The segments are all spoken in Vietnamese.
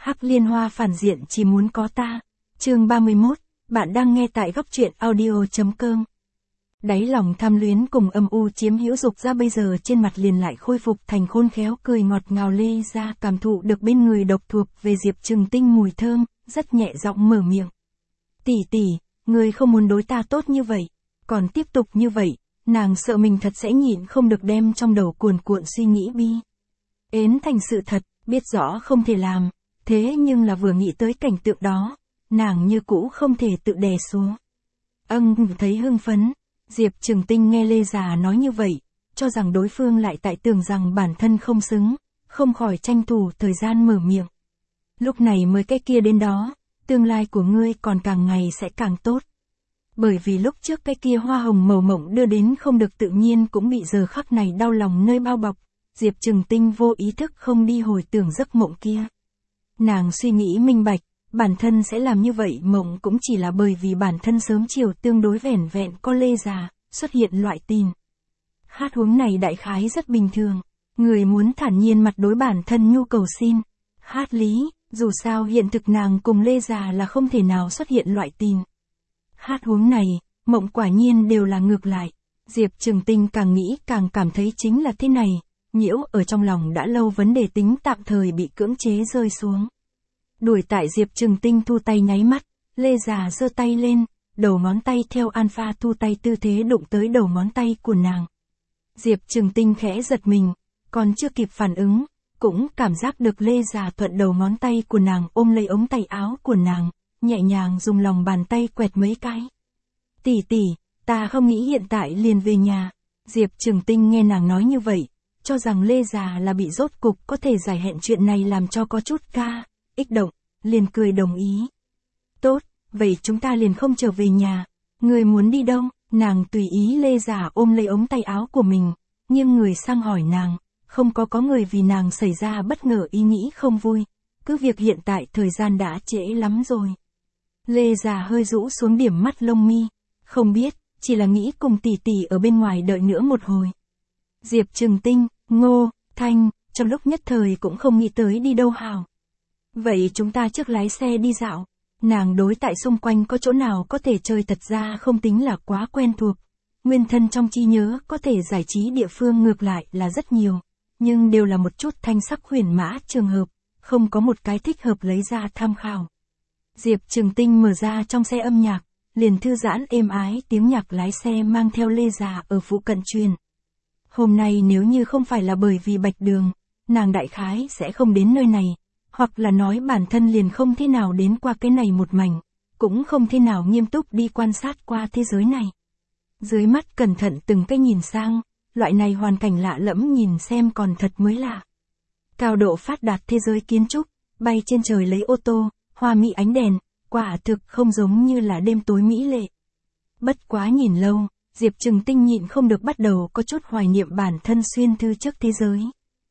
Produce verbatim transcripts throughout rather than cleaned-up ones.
Hắc Liên Hoa phản diện chỉ muốn có ta. Chương ba mươi mốt, bạn đang nghe tại góc truyện audio chấm com. Đáy lòng tham luyến cùng âm u chiếm hữu dục ra bây giờ trên mặt liền lại khôi phục thành khôn khéo cười ngọt ngào. Lê ra cảm thụ được bên người độc thuộc về Diệp Trừng Tinh mùi thơm, rất nhẹ giọng mở miệng. Tỷ tỷ, ngươi không muốn đối ta tốt như vậy, còn tiếp tục như vậy, nàng sợ mình thật sẽ nhịn không được đem trong đầu cuồn cuộn suy nghĩ bi. Ến thành sự thật, biết rõ không thể làm, thế nhưng là vừa nghĩ tới cảnh tượng đó, nàng như cũ không thể tự đè xuống. Âng, thấy hưng phấn, Diệp Trừng Tinh nghe Lê già nói như vậy, cho rằng đối phương lại tại tưởng rằng bản thân không xứng, không khỏi tranh thủ thời gian mở miệng. Lúc này mới cái kia đến đó, tương lai của ngươi còn càng ngày sẽ càng tốt. Bởi vì lúc trước cái kia hoa hồng màu mộng đưa đến không được tự nhiên cũng bị giờ khắc này đau lòng nơi bao bọc, Diệp Trừng Tinh vô ý thức không đi hồi tưởng giấc mộng kia. Nàng suy nghĩ minh bạch, bản thân sẽ làm như vậy mộng cũng chỉ là bởi vì bản thân sớm chiều tương đối vẻn vẹn có Lê già, xuất hiện loại tin. Hát huống này đại khái rất bình thường, người muốn thản nhiên mặt đối bản thân nhu cầu xin. Hát lý, dù sao hiện thực nàng cùng Lê già là không thể nào xuất hiện loại tin. Hát huống này, mộng quả nhiên đều là ngược lại. Diệp Trừng Tinh càng nghĩ càng cảm thấy chính là thế này, nhiễu ở trong lòng đã lâu vấn đề tính tạm thời bị cưỡng chế rơi xuống. Đuổi tại Diệp Trừng Tinh thu tay nháy mắt, Lê già giơ tay lên, đầu ngón tay theo alpha thu tay tư thế đụng tới đầu ngón tay của nàng. Diệp Trừng Tinh khẽ giật mình, còn chưa kịp phản ứng, cũng cảm giác được Lê già thuận đầu ngón tay của nàng ôm lấy ống tay áo của nàng, nhẹ nhàng dùng lòng bàn tay quẹt mấy cái. Tỷ tỷ, ta không nghĩ hiện tại liền về nhà. Diệp Trừng Tinh nghe nàng nói như vậy, cho rằng Lê già là bị rốt cục có thể giải hẹn chuyện này làm cho có chút ca, ích động, liền cười đồng ý. Tốt, vậy chúng ta liền không trở về nhà. Người muốn đi đâu? Nàng tùy ý Lê già ôm lấy ống tay áo của mình, nghiêng người sang hỏi nàng, không có có người vì nàng xảy ra bất ngờ ý nghĩ không vui. Cứ việc hiện tại thời gian đã trễ lắm rồi. Lê già hơi rũ xuống điểm mắt lông mi, không biết, chỉ là nghĩ cùng tỷ tỷ ở bên ngoài đợi nữa một hồi. Diệp Trừng Tinh, Ngô, Thanh, trong lúc nhất thời cũng không nghĩ tới đi đâu hào. Vậy chúng ta trước lái xe đi dạo. Nàng đối tại xung quanh có chỗ nào có thể chơi thật ra không tính là quá quen thuộc. Nguyên thân trong trí nhớ có thể giải trí địa phương ngược lại là rất nhiều, nhưng đều là một chút thanh sắc huyền mã trường hợp, không có một cái thích hợp lấy ra tham khảo. Diệp Trừng Tinh mở ra trong xe âm nhạc, liền thư giãn êm ái tiếng nhạc lái xe mang theo Lê già ở phụ cận truyền. Hôm nay nếu như không phải là bởi vì Bạch Đường, nàng đại khái sẽ không đến nơi này, hoặc là nói bản thân liền không thế nào đến qua cái này một mảnh, cũng không thế nào nghiêm túc đi quan sát qua thế giới này. Dưới mắt cẩn thận từng cái nhìn sang, loại này hoàn cảnh lạ lẫm nhìn xem còn thật mới lạ. Cao độ phát đạt thế giới kiến trúc, bay trên trời lấy ô tô, hoa mỹ ánh đèn, quả thực không giống như là đêm tối mỹ lệ. Bất quá nhìn lâu, Diệp Trừng Tinh nhịn không được bắt đầu có chút hoài niệm bản thân xuyên thư trước thế giới.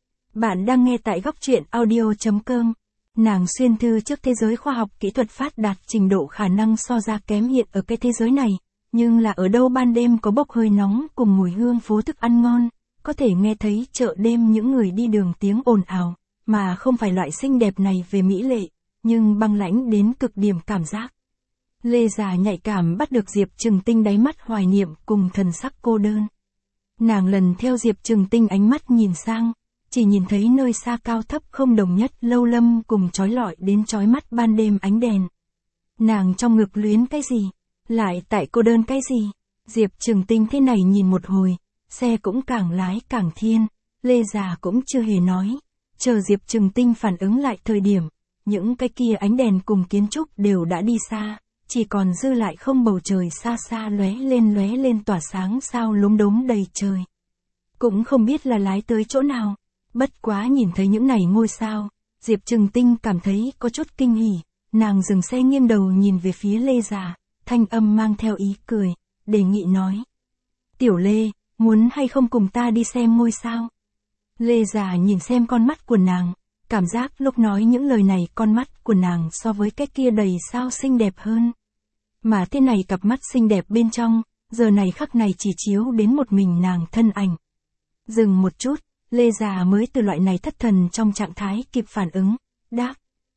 Bạn đang nghe tại góc truyện audio chấm com. Nàng xuyên thư trước thế giới khoa học kỹ thuật phát đạt trình độ khả năng so ra kém hiện ở cái thế giới này, nhưng là ở đâu ban đêm có bốc hơi nóng cùng mùi hương phố thức ăn ngon, có thể nghe thấy chợ đêm những người đi đường tiếng ồn ào, mà không phải loại xinh đẹp này về mỹ lệ, nhưng băng lãnh đến cực điểm cảm giác. Lê già nhạy cảm bắt được Diệp Trừng Tinh đáy mắt hoài niệm cùng thần sắc cô đơn. Nàng lần theo Diệp Trừng Tinh ánh mắt nhìn sang, chỉ nhìn thấy nơi xa cao thấp không đồng nhất lâu lâm cùng chói lọi đến chói mắt ban đêm ánh đèn. Nàng trong ngực luyến cái gì? Lại tại cô đơn cái gì? Diệp Trừng Tinh thế này nhìn một hồi, xe cũng càng lái càng thiên, Lê già cũng chưa hề nói. Chờ Diệp Trừng Tinh phản ứng lại thời điểm, những cái kia ánh đèn cùng kiến trúc đều đã đi xa, chỉ còn dư lại không bầu trời xa xa lóe lên lóe lên tỏa sáng sao lốm đốm đầy trời. Cũng không biết là lái tới chỗ nào, bất quá nhìn thấy những này ngôi sao, Diệp Trừng Tinh cảm thấy có chút kinh hỉ, nàng dừng xe nghiêng đầu nhìn về phía Lê già, thanh âm mang theo ý cười, đề nghị nói. Tiểu Lê, muốn hay không cùng ta đi xem ngôi sao? Lê già nhìn xem con mắt của nàng, cảm giác lúc nói những lời này con mắt của nàng so với cái kia đầy sao xinh đẹp hơn. Mà thế này cặp mắt xinh đẹp bên trong, giờ này khắc này chỉ chiếu đến một mình nàng thân ảnh. Dừng một chút, Lê già mới từ loại này thất thần trong trạng thái kịp phản ứng, đáp.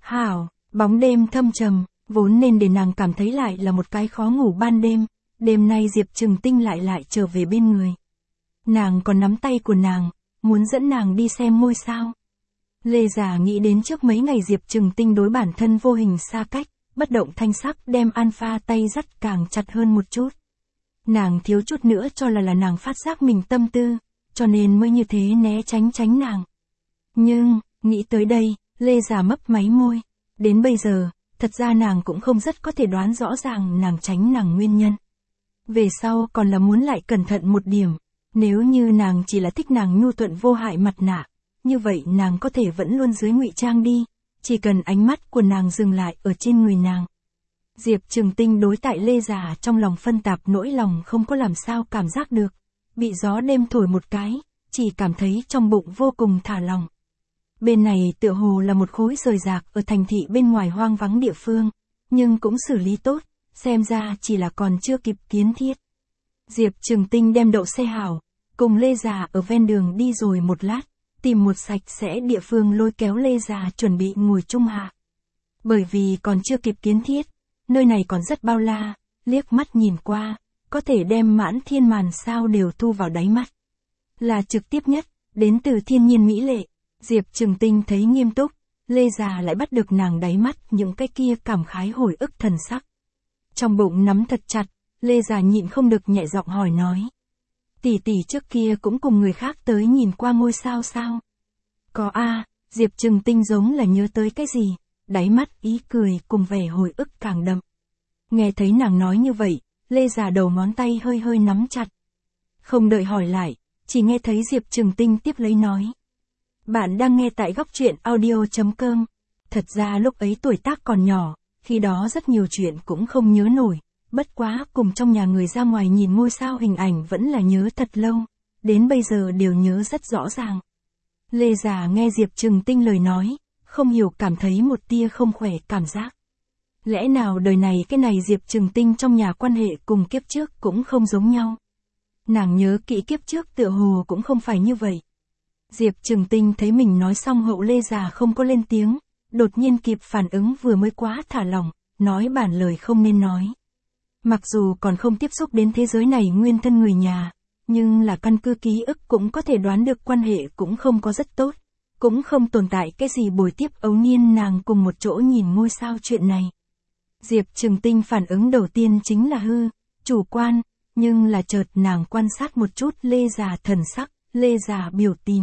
Hảo, bóng đêm thâm trầm, vốn nên để nàng cảm thấy lại là một cái khó ngủ ban đêm, đêm nay Diệp Trừng Tinh lại lại trở về bên người. Nàng còn nắm tay của nàng, muốn dẫn nàng đi xem ngôi sao. Lê Giả nghĩ đến trước mấy ngày Diệp Trừng Tinh đối bản thân vô hình xa cách, bất động thanh sắc đem Alpha tay dắt càng chặt hơn một chút. Nàng thiếu chút nữa cho là là nàng phát giác mình tâm tư, cho nên mới như thế né tránh tránh nàng. Nhưng, nghĩ tới đây, Lê Giả mấp máy môi. Đến bây giờ, thật ra nàng cũng không rất có thể đoán rõ ràng nàng tránh nàng nguyên nhân. Về sau còn là muốn lại cẩn thận một điểm, nếu như nàng chỉ là thích nàng nhu thuận vô hại mặt nạ, như vậy nàng có thể vẫn luôn dưới ngụy trang đi, chỉ cần ánh mắt của nàng dừng lại ở trên người nàng. Diệp Trừng Tinh đối tại Lê Giả trong lòng phân tạp nỗi lòng không có làm sao cảm giác được, bị gió đêm thổi một cái, chỉ cảm thấy trong bụng vô cùng thả lòng. Bên này tựa hồ là một khối rời rạc ở thành thị bên ngoài hoang vắng địa phương, nhưng cũng xử lý tốt, xem ra chỉ là còn chưa kịp kiến thiết. Diệp Trừng Tinh đem đậu xe hảo, cùng Lê Giả ở ven đường đi rồi một lát, tìm một sạch sẽ địa phương lôi kéo Lê Giả chuẩn bị ngồi chung hạ. Bởi vì còn chưa kịp kiến thiết, nơi này còn rất bao la, liếc mắt nhìn qua, có thể đem mãn thiên màn sao đều thu vào đáy mắt. Là trực tiếp nhất, đến từ thiên nhiên mỹ lệ. Diệp Trừng Tinh thấy nghiêm túc, Lê Giả lại bắt được nàng đáy mắt những cái kia cảm khái hồi ức thần sắc. Trong bụng nắm thật chặt, Lê Giả nhịn không được nhẹ giọng hỏi nói. Tỷ tỷ trước kia cũng cùng người khác tới nhìn qua ngôi sao sao? Có a, Diệp Trừng Tinh giống là nhớ tới cái gì, đáy mắt ý cười cùng vẻ hồi ức càng đậm. Nghe thấy nàng nói như vậy, Lê Giả đầu ngón tay hơi hơi nắm chặt. Không đợi hỏi lại, chỉ nghe thấy Diệp Trừng Tinh tiếp lấy nói. Bạn đang nghe tại góc truyện audio chấm com. Thật ra lúc ấy tuổi tác còn nhỏ, khi đó rất nhiều chuyện cũng không nhớ nổi, bất quá cùng trong nhà người ra ngoài nhìn ngôi sao hình ảnh vẫn là nhớ thật lâu, đến bây giờ đều nhớ rất rõ ràng. Lê Giả nghe Diệp Trừng Tinh lời nói, không hiểu cảm thấy một tia không khỏe cảm giác. Lẽ nào đời này cái này Diệp Trừng Tinh trong nhà quan hệ cùng kiếp trước cũng không giống nhau. Nàng nhớ kỹ kiếp trước tựa hồ cũng không phải như vậy. Diệp Trừng Tinh thấy mình nói xong hậu Lê Giả không có lên tiếng, đột nhiên kịp phản ứng vừa mới quá thả lỏng, nói bản lời không nên nói. Mặc dù còn không tiếp xúc đến thế giới này nguyên thân người nhà, nhưng là căn cứ ký ức cũng có thể đoán được quan hệ cũng không có rất tốt, cũng không tồn tại cái gì buổi tiếp ấu niên nàng cùng một chỗ nhìn ngôi sao chuyện này. Diệp Trừng Tinh phản ứng đầu tiên chính là hư, chủ quan, nhưng là chợt nàng quan sát một chút Lê Giả thần sắc, Lê Giả biểu tình.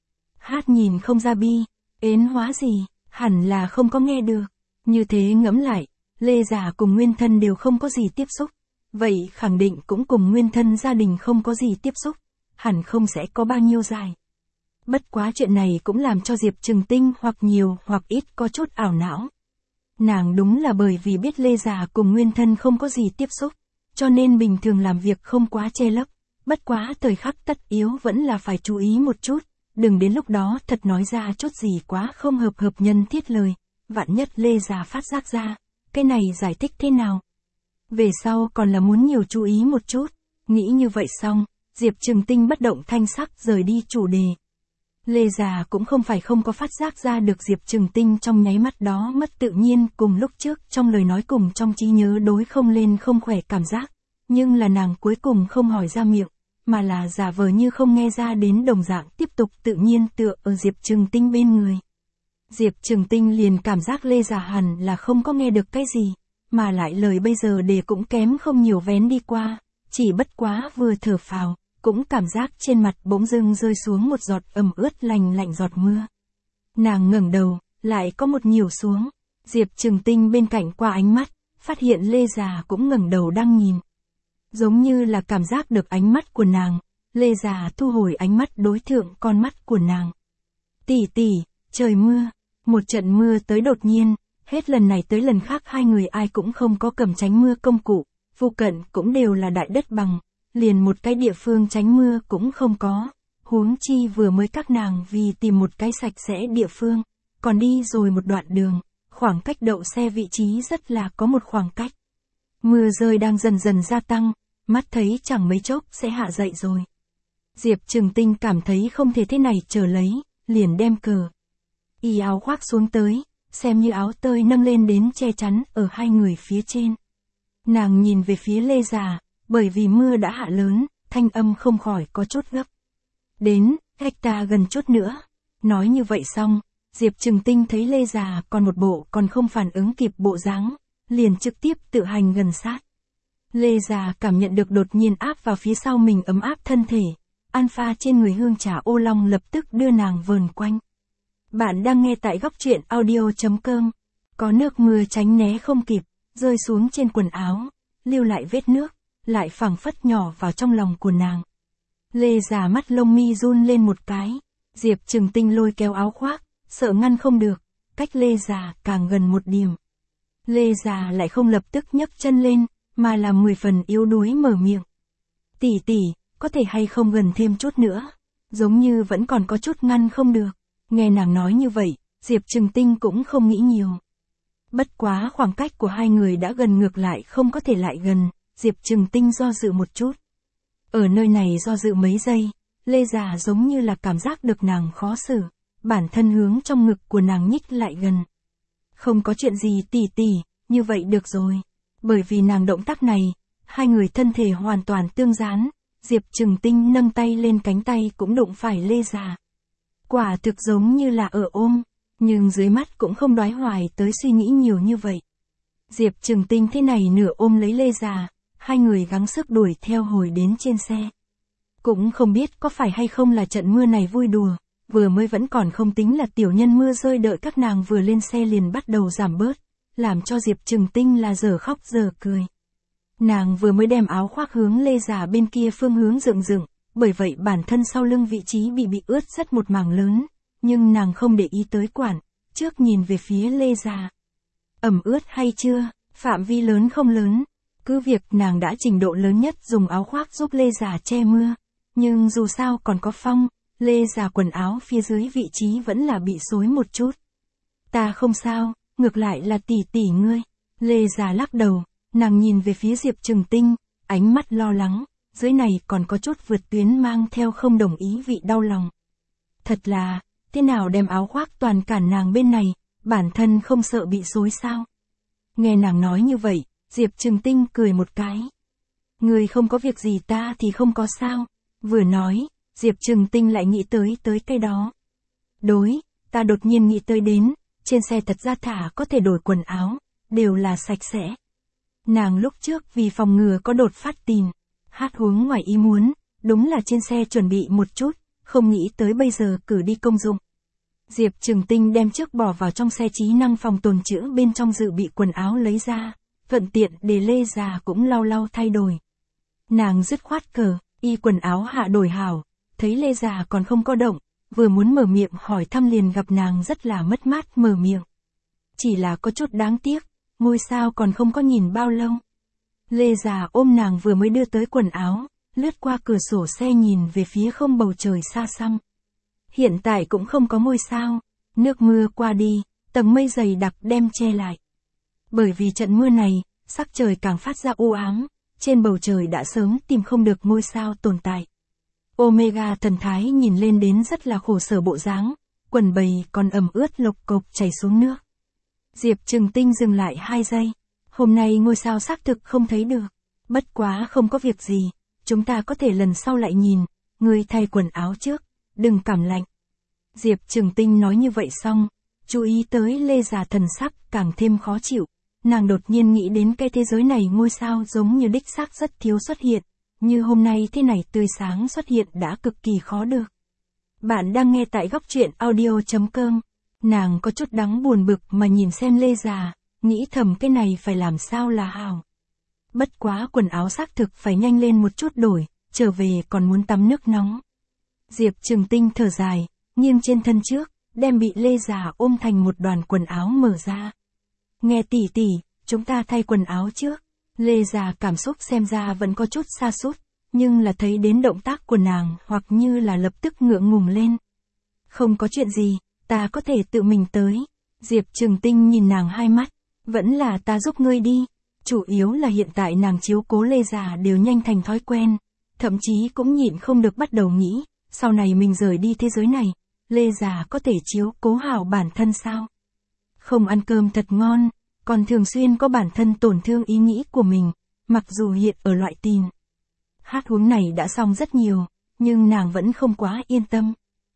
Hát nhìn không ra bi, ến hóa gì, hẳn là không có nghe được. Như thế ngẫm lại, Lê Giả cùng nguyên thân đều không có gì tiếp xúc. Vậy khẳng định cũng cùng nguyên thân gia đình không có gì tiếp xúc, hẳn không sẽ có bao nhiêu dài. Bất quá chuyện này cũng làm cho Diệp Trừng Tinh hoặc nhiều hoặc ít có chút ảo não. Nàng đúng là bởi vì biết Lê Giả cùng nguyên thân không có gì tiếp xúc, cho nên bình thường làm việc không quá che lấp, bất quá thời khắc tất yếu vẫn là phải chú ý một chút, đừng đến lúc đó thật nói ra chút gì quá không hợp hợp nhân thiết lời, vạn nhất Lê Giả phát giác ra, cái này giải thích thế nào? Về sau còn là muốn nhiều chú ý một chút, nghĩ như vậy xong, Diệp Trừng Tinh bất động thanh sắc rời đi chủ đề. Lê Giả cũng không phải không có phát giác ra được Diệp Trừng Tinh trong nháy mắt đó mất tự nhiên cùng lúc trước trong lời nói cùng trong trí nhớ đối không lên không khỏe cảm giác, nhưng là nàng cuối cùng không hỏi ra miệng, mà là giả vờ như không nghe ra đến đồng dạng tiếp tục tự nhiên tựa ở Diệp Trừng Tinh bên người. Diệp Trừng Tinh liền cảm giác Lê Giả hẳn là không có nghe được cái gì, mà lại lời bây giờ để cũng kém không nhiều vén đi qua, chỉ bất quá vừa thở phào, cũng cảm giác trên mặt bỗng dưng rơi xuống một giọt ẩm ướt lành lạnh giọt mưa. Nàng ngẩng đầu, lại có một nhiều xuống, Diệp Trừng Tinh bên cạnh qua ánh mắt, phát hiện Lê Giả cũng ngẩng đầu đang nhìn. Giống như là cảm giác được ánh mắt của nàng, Lê Giả thu hồi ánh mắt đối thượng con mắt của nàng. Tỷ tỷ, trời mưa, một trận mưa tới đột nhiên, hết lần này tới lần khác hai người ai cũng không có cầm tránh mưa công cụ, phụ cận cũng đều là đại đất bằng, liền một cái địa phương tránh mưa cũng không có, huống chi vừa mới các nàng vì tìm một cái sạch sẽ địa phương, còn đi rồi một đoạn đường, khoảng cách đậu xe vị trí rất là có một khoảng cách. Mưa rơi đang dần dần gia tăng, mắt thấy chẳng mấy chốc sẽ hạ dậy rồi. Diệp Trừng Tinh cảm thấy không thể thế này chờ lấy, liền đem cờ y áo khoác xuống tới, xem như áo tơi nâng lên đến che chắn ở hai người phía trên. Nàng nhìn về phía Lê Già, bởi vì mưa đã hạ lớn, thanh âm không khỏi có chút gấp. Đến, cách ta gần chút nữa. Nói như vậy xong, Diệp Trừng Tinh thấy Lê Già còn một bộ còn không phản ứng kịp bộ dáng, liền trực tiếp tự hành gần sát. Lê Già cảm nhận được đột nhiên áp vào phía sau mình ấm áp thân thể, alpha trên người hương trà ô long lập tức đưa nàng vờn quanh. Bạn đang nghe tại góc truyện audio.com. Có nước mưa tránh né không kịp, rơi xuống trên quần áo, lưu lại vết nước, lại phảng phất nhỏ vào trong lòng của nàng. Lê Già mắt lông mi run lên một cái, Diệp Trừng Tinh lôi kéo áo khoác, sợ ngăn không được, cách Lê Già càng gần một điểm. Lê Già lại không lập tức nhấc chân lên, mà là mười phần yếu đuối mở miệng. Tỷ tỷ, có thể hay không gần thêm chút nữa, giống như vẫn còn có chút ngăn không được. Nghe nàng nói như vậy, Diệp Trừng Tinh cũng không nghĩ nhiều. Bất quá khoảng cách của hai người đã gần ngược lại không có thể lại gần, Diệp Trừng Tinh do dự một chút. Ở nơi này do dự mấy giây, Lê Già giống như là cảm giác được nàng khó xử, bản thân hướng trong ngực của nàng nhích lại gần. Không có chuyện gì tỷ tỷ, như vậy được rồi. Bởi vì nàng động tác này, hai người thân thể hoàn toàn tương dán, Diệp Trừng Tinh nâng tay lên cánh tay cũng đụng phải Lê Già. Quả thực giống như là ở ôm, nhưng dưới mắt cũng không đoái hoài tới suy nghĩ nhiều như vậy. Diệp Trừng Tinh thế này nửa ôm lấy Lê Già, hai người gắng sức đuổi theo hồi đến trên xe. Cũng không biết có phải hay không là trận mưa này vui đùa, vừa mới vẫn còn không tính là tiểu nhân mưa rơi đợi các nàng vừa lên xe liền bắt đầu giảm bớt, làm cho Diệp Trừng Tinh là giờ khóc giờ cười. Nàng vừa mới đem áo khoác hướng Lê Già bên kia phương hướng dựng dựng, bởi vậy bản thân sau lưng vị trí bị bị ướt rất một mảng lớn, nhưng nàng không để ý tới quản, trước nhìn về phía Lê Già. Ẩm ướt hay chưa, phạm vi lớn không lớn, cứ việc nàng đã trình độ lớn nhất dùng áo khoác giúp Lê Già che mưa, nhưng dù sao còn có phong, Lê Già quần áo phía dưới vị trí vẫn là bị xối một chút. Ta không sao, ngược lại là tỷ tỷ ngươi. Lê Già lắc đầu, nàng nhìn về phía Diệp Trừng Tinh, ánh mắt lo lắng, dưới này còn có chút vượt tuyến mang theo không đồng ý vị đau lòng. Thật là, thế nào đem áo khoác toàn cản nàng bên này, bản thân không sợ bị xối sao? Nghe nàng nói như vậy, Diệp Trừng Tinh cười một cái. Người không có việc gì ta thì không có sao. Vừa nói, Diệp Trừng Tinh lại nghĩ tới tới cái đó. Đối, ta đột nhiên nghĩ tới đến, trên xe thật ra thả có thể đổi quần áo, đều là sạch sẽ. Nàng lúc trước vì phòng ngừa có đột phát tin, hát huống ngoài ý muốn, đúng là trên xe chuẩn bị một chút, không nghĩ tới bây giờ cử đi công dụng. Diệp Trừng Tinh đem trước bỏ vào trong xe trí năng phòng tồn trữ bên trong dự bị quần áo lấy ra, thuận tiện để Lê Già cũng lau lau thay đổi. Nàng dứt khoát cờ, y quần áo hạ đổi hảo, thấy Lê Già còn không có động, vừa muốn mở miệng hỏi thăm liền gặp nàng rất là mất mát mở miệng. Chỉ là có chút đáng tiếc, ngôi sao còn không có nhìn bao lâu. Lê Già ôm nàng vừa mới đưa tới quần áo, lướt qua cửa sổ xe nhìn về phía không bầu trời xa xăm. Hiện tại cũng không có ngôi sao, nước mưa qua đi, tầng mây dày đặc đem che lại. Bởi vì trận mưa này, sắc trời càng phát ra u ám, trên bầu trời đã sớm tìm không được ngôi sao tồn tại. Omega thần thái nhìn lên đến rất là khổ sở bộ dáng, quần bầy còn ẩm ướt lộc cộc chảy xuống nước. Diệp Trừng Tinh dừng lại hai giây, hôm nay ngôi sao xác thực không thấy được, bất quá không có việc gì, chúng ta có thể lần sau lại nhìn, ngươi thay quần áo trước, đừng cảm lạnh. Diệp Trừng Tinh nói như vậy xong, chú ý tới Lê Già thần sắc càng thêm khó chịu, nàng đột nhiên nghĩ đến cái thế giới này ngôi sao giống như đích xác rất thiếu xuất hiện, như hôm nay thế này tươi sáng xuất hiện đã cực kỳ khó được. Bạn đang nghe tại góc truyện audio.com, nàng có chút đắng buồn bực mà nhìn xem Lê Già, nghĩ thầm cái này phải làm sao là hảo. Bất quá quần áo xác thực phải nhanh lên một chút đổi, trở về còn muốn tắm nước nóng. Diệp Trừng Tinh thở dài, nghiêng trên thân trước, đem bị Lê Già ôm thành một đoàn quần áo mở ra. Nghe tỷ tỷ, chúng ta thay quần áo trước. Lê Già cảm xúc xem ra vẫn có chút sa sút, nhưng là thấy đến động tác của nàng hoặc như là lập tức ngượng ngùng lên. Không có chuyện gì, ta có thể tự mình tới. Diệp Trừng Tinh nhìn nàng hai mắt, vẫn là ta giúp ngươi đi. Chủ yếu là hiện tại nàng chiếu cố Lê Già đều nhanh thành thói quen, thậm chí cũng nhịn không được bắt đầu nghĩ, sau này mình rời đi thế giới này, Lê Già có thể chiếu cố hảo bản thân sao? không ăn cơm thật ngon, còn thường xuyên có bản thân tổn thương ý nghĩ của mình, mặc dù hiện ở loại tin. Hát huống này đã xong rất nhiều, nhưng nàng vẫn không quá yên tâm.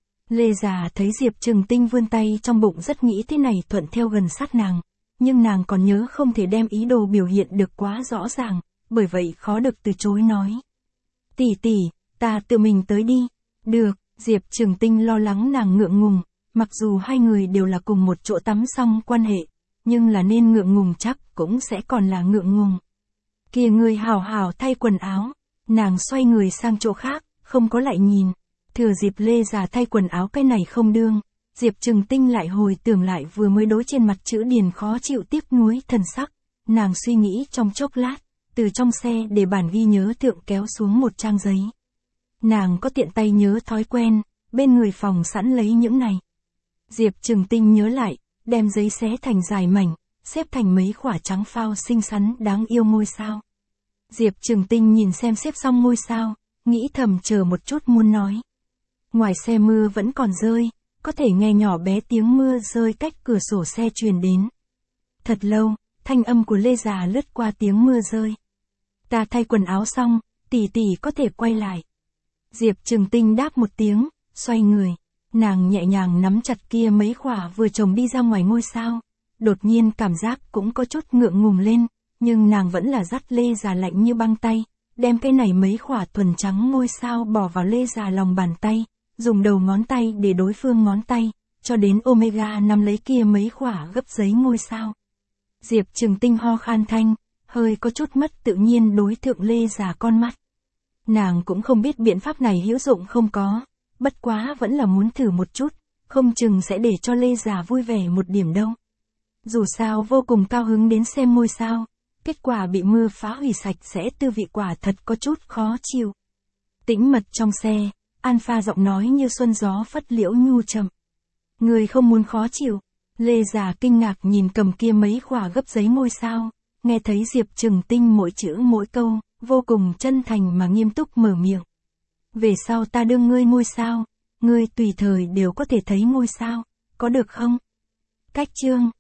Lê già thấy Diệp Trừng Tinh vươn tay trong bụng rất nghĩ thế này thuận theo gần sát nàng, nhưng nàng còn nhớ không thể đem ý đồ biểu hiện được quá rõ ràng, bởi vậy khó được từ chối nói. Tỷ tỷ, ta tự mình tới đi. Được, Diệp Trừng Tinh lo lắng nàng ngượng ngùng, mặc dù hai người đều là cùng một chỗ tắm xong quan hệ, nhưng là nên ngượng ngùng chắc cũng sẽ còn là ngượng ngùng. Kìa người hào hào thay quần áo, nàng xoay người sang chỗ khác, không có lại nhìn. Thừa dịp Lê già thay quần áo cái này không đương, Diệp Trừng Tinh lại hồi tưởng lại vừa mới đối trên mặt chữ điền khó chịu tiếc nuối thần sắc, nàng suy nghĩ trong chốc lát, từ trong xe để bản ghi nhớ thượng kéo xuống một trang giấy. Nàng có tiện tay nhớ thói quen, bên người phòng sẵn lấy những này. Diệp Trừng Tinh nhớ lại, đem giấy xé thành dài mảnh, xếp thành mấy khỏa trắng phao xinh xắn đáng yêu ngôi sao. Diệp Trừng Tinh nhìn xem xếp xong ngôi sao, nghĩ thầm chờ một chút muốn nói. Ngoài xe mưa vẫn còn rơi, có thể nghe nhỏ bé tiếng mưa rơi cách cửa sổ xe truyền đến. Thật lâu, thanh âm của Lê già lướt qua tiếng mưa rơi. Ta thay quần áo xong, tỷ tỷ có thể quay lại. Diệp Trừng Tinh đáp một tiếng, xoay người. Nàng nhẹ nhàng nắm chặt kia mấy khỏa vừa chồng đi ra ngoài ngôi sao. Đột nhiên cảm giác cũng có chút ngượng ngùng lên, nhưng nàng vẫn là dắt Lê già lạnh như băng tay, đem cái này mấy khỏa thuần trắng ngôi sao bỏ vào Lê già lòng bàn tay, dùng đầu ngón tay để đối phương ngón tay, cho đến Omega nắm lấy kia mấy khỏa gấp giấy ngôi sao. Diệp Trừng Tinh ho khan thanh, hơi có chút mất tự nhiên đối thượng Lê già con mắt. Nàng cũng không biết biện pháp này hữu dụng không có, bất quá vẫn là muốn thử một chút, không chừng sẽ để cho Lê già vui vẻ một điểm đâu. Dù sao vô cùng cao hứng đến xem ngôi sao, kết quả bị mưa phá hủy sạch sẽ tư vị quả thật có chút khó chịu. Tĩnh mật trong xe, Alpha giọng nói như xuân gió phất liễu nhu trầm. Người không muốn khó chịu. Lê già kinh ngạc nhìn cầm kia mấy khỏa gấp giấy ngôi sao, nghe thấy Diệp Trừng Tinh mỗi chữ mỗi câu, vô cùng chân thành mà nghiêm túc mở miệng. Về sau ta đưa ngươi ngôi sao, ngươi tùy thời đều có thể thấy ngôi sao, có được không? Cách chương